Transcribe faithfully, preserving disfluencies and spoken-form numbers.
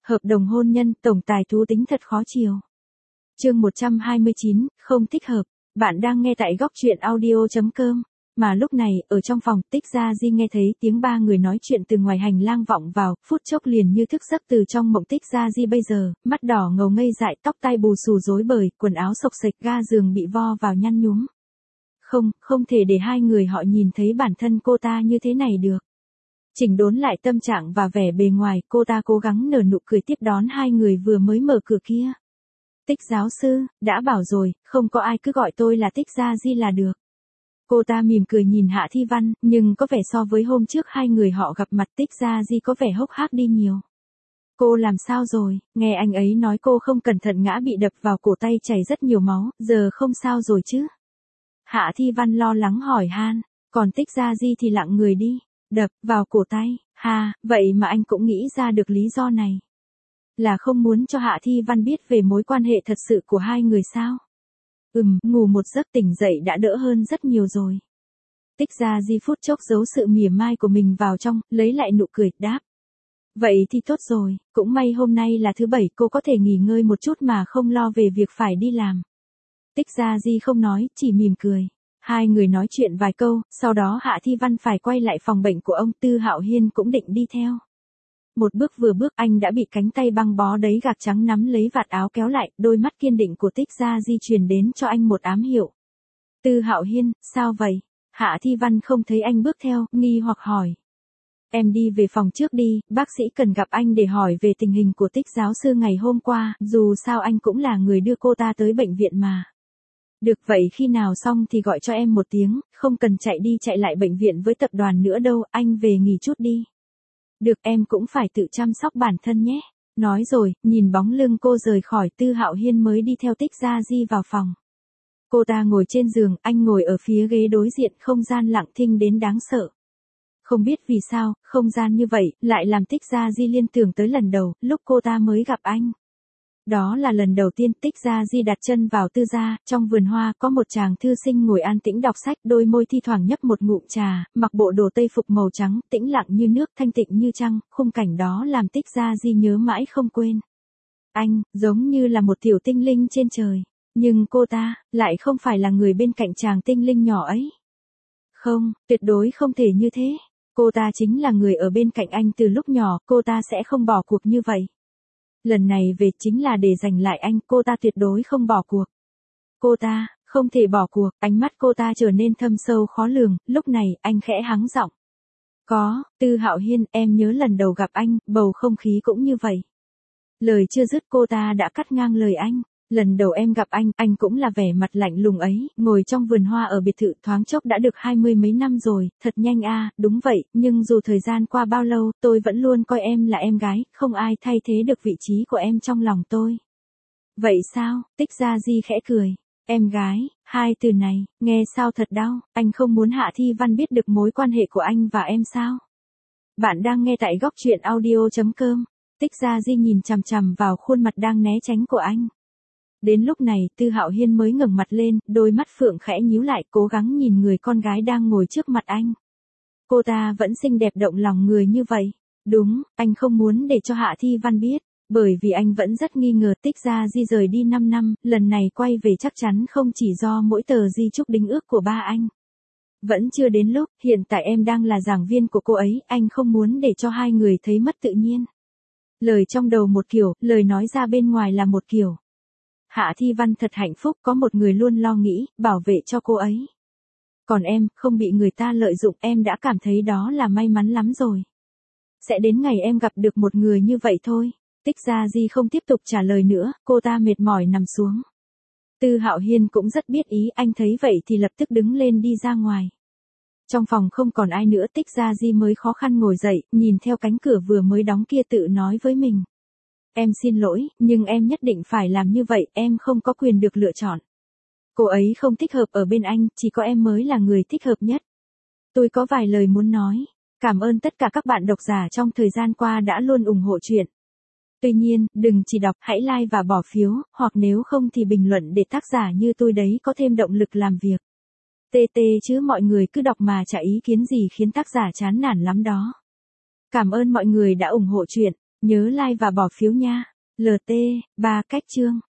Hợp đồng hôn nhân, tổng tài thú tính thật khó chiều. Chương một trăm hai mươi chín, không thích hợp. Bạn đang nghe tại góc truyện audio chấm com. Mà lúc này, ở trong phòng, Tích Gia Di nghe thấy tiếng ba người nói chuyện từ ngoài hành lang vọng vào, phút chốc liền như thức giấc từ trong mộng. Tích Gia Di bây giờ, mắt đỏ ngầu ngây dại, tóc tai bù xù rối bời, quần áo xộc xệch, ga giường bị vo vào nhăn nhúm. Không, không thể để hai người họ nhìn thấy bản thân cô ta như thế này được. Chỉnh đốn lại tâm trạng và vẻ bề ngoài, cô ta cố gắng nở nụ cười tiếp đón hai người vừa mới mở cửa kia. Tích giáo sư, đã bảo rồi, không có ai cứ gọi tôi là Tích Gia Di là được. Cô ta mỉm cười nhìn Hạ Thi Văn, nhưng có vẻ so với hôm trước hai người họ gặp mặt Tích Gia Di có vẻ hốc hác đi nhiều. Cô làm sao rồi, nghe anh ấy nói cô không cẩn thận ngã bị đập vào cổ tay chảy rất nhiều máu, giờ không sao rồi chứ? Hạ Thi Văn lo lắng hỏi han, còn Tích Gia Di thì lặng người đi. Đập vào cổ tay, ha, vậy mà anh cũng nghĩ ra được lý do này. Là không muốn cho Hạ Thi Văn biết về mối quan hệ thật sự của hai người sao? Ừm, ngủ một giấc tỉnh dậy đã đỡ hơn rất nhiều rồi. Tích Gia Di phút chốc giấu sự mỉa mai của mình vào trong, lấy lại nụ cười, đáp. Vậy thì tốt rồi, cũng may hôm nay là thứ bảy cô có thể nghỉ ngơi một chút mà không lo về việc phải đi làm. Tích Gia Di không nói, chỉ mỉm cười. Hai người nói chuyện vài câu, sau đó Hạ Thi Văn phải quay lại phòng bệnh của ông. Tư Hạo Hiên cũng định đi theo. Một bước vừa bước anh đã bị cánh tay băng bó đấy gạc trắng nắm lấy vạt áo kéo lại, đôi mắt kiên định của Tích Gia Di truyền đến cho anh một ám hiệu. Tư Hạo Hiên, sao vậy? Hạ Thi Văn không thấy anh bước theo, nghi hoặc hỏi. Em đi về phòng trước đi, bác sĩ cần gặp anh để hỏi về tình hình của Tích giáo sư ngày hôm qua, dù sao anh cũng là người đưa cô ta tới bệnh viện mà. Được vậy khi nào xong thì gọi cho em một tiếng, không cần chạy đi chạy lại bệnh viện với tập đoàn nữa đâu, anh về nghỉ chút đi. Được, em cũng phải tự chăm sóc bản thân nhé. Nói rồi, nhìn bóng lưng cô rời khỏi, Tư Hạo Hiên mới đi theo Tích Gia Di vào phòng. Cô ta ngồi trên giường, anh ngồi ở phía ghế đối diện, không gian lặng thinh đến đáng sợ. Không biết vì sao, không gian như vậy, lại làm Tích Gia Di liên tưởng tới lần đầu, lúc cô ta mới gặp anh. Đó là lần đầu tiên Tích Gia Di đặt chân vào Tư gia, trong vườn hoa có một chàng thư sinh ngồi an tĩnh đọc sách, đôi môi thi thoảng nhấp một ngụm trà, mặc bộ đồ tây phục màu trắng, tĩnh lặng như nước, thanh tịnh như trăng, khung cảnh đó làm Tích Gia Di nhớ mãi không quên. Anh, giống như là một tiểu tinh linh trên trời, nhưng cô ta, lại không phải là người bên cạnh chàng tinh linh nhỏ ấy. Không, tuyệt đối không thể như thế. Cô ta chính là người ở bên cạnh anh từ lúc nhỏ, cô ta sẽ không bỏ cuộc như vậy. Lần này về chính là để giành lại anh, cô ta tuyệt đối không bỏ cuộc. Cô ta, không thể bỏ cuộc, ánh mắt cô ta trở nên thâm sâu khó lường, lúc này, anh khẽ hắng giọng. Có, Tư Hạo Hiên, em nhớ lần đầu gặp anh, bầu không khí cũng như vậy. Lời chưa dứt cô ta đã cắt ngang lời anh. Lần đầu em gặp anh, anh cũng là vẻ mặt lạnh lùng ấy, ngồi trong vườn hoa ở biệt thự thoáng chốc đã được hai mươi mấy năm rồi, thật nhanh a, à, đúng vậy, nhưng dù thời gian qua bao lâu, tôi vẫn luôn coi em là em gái, không ai thay thế được vị trí của em trong lòng tôi. Vậy sao? Tích Gia Di khẽ cười. Em gái, hai từ này, nghe sao thật đau, anh không muốn Hạ Thi Văn biết được mối quan hệ của anh và em sao? Bạn đang nghe tại góc truyện audio chấm com. Tích Gia Di nhìn chằm chằm vào khuôn mặt đang né tránh của anh. Đến lúc này, Tư Hạo Hiên mới ngẩng mặt lên, đôi mắt phượng khẽ nhíu lại, cố gắng nhìn người con gái đang ngồi trước mặt anh. Cô ta vẫn xinh đẹp động lòng người như vậy. Đúng, anh không muốn để cho Hạ Thi Văn biết, bởi vì anh vẫn rất nghi ngờ Tích Gia Di rời đi năm năm, lần này quay về chắc chắn không chỉ do mỗi tờ di chúc đính ước của ba anh. Vẫn chưa đến lúc, hiện tại em đang là giảng viên của cô ấy, anh không muốn để cho hai người thấy mất tự nhiên. Lời trong đầu một kiểu, lời nói ra bên ngoài là một kiểu. Hạ Thi Văn thật hạnh phúc có một người luôn lo nghĩ, bảo vệ cho cô ấy. Còn em, không bị người ta lợi dụng, em đã cảm thấy đó là may mắn lắm rồi. Sẽ đến ngày em gặp được một người như vậy thôi. Tích Gia Di không tiếp tục trả lời nữa, cô ta mệt mỏi nằm xuống. Tư Hạo Hiên cũng rất biết ý, anh thấy vậy thì lập tức đứng lên đi ra ngoài. Trong phòng không còn ai nữa, Tích Gia Di mới khó khăn ngồi dậy, nhìn theo cánh cửa vừa mới đóng kia tự nói với mình. Em xin lỗi, nhưng em nhất định phải làm như vậy, em không có quyền được lựa chọn. Cô ấy không thích hợp ở bên anh, chỉ có em mới là người thích hợp nhất. Tôi có vài lời muốn nói. Cảm ơn tất cả các bạn độc giả trong thời gian qua đã luôn ủng hộ chuyện. Tuy nhiên, đừng chỉ đọc, hãy like và bỏ phiếu, hoặc nếu không thì bình luận để tác giả như tôi đấy có thêm động lực làm việc. tê tê chứ mọi người cứ đọc mà chả ý kiến gì khiến tác giả chán nản lắm đó. Cảm ơn mọi người đã ủng hộ chuyện. Nhớ like và bỏ phiếu nha. lờ tê, ba cách chương.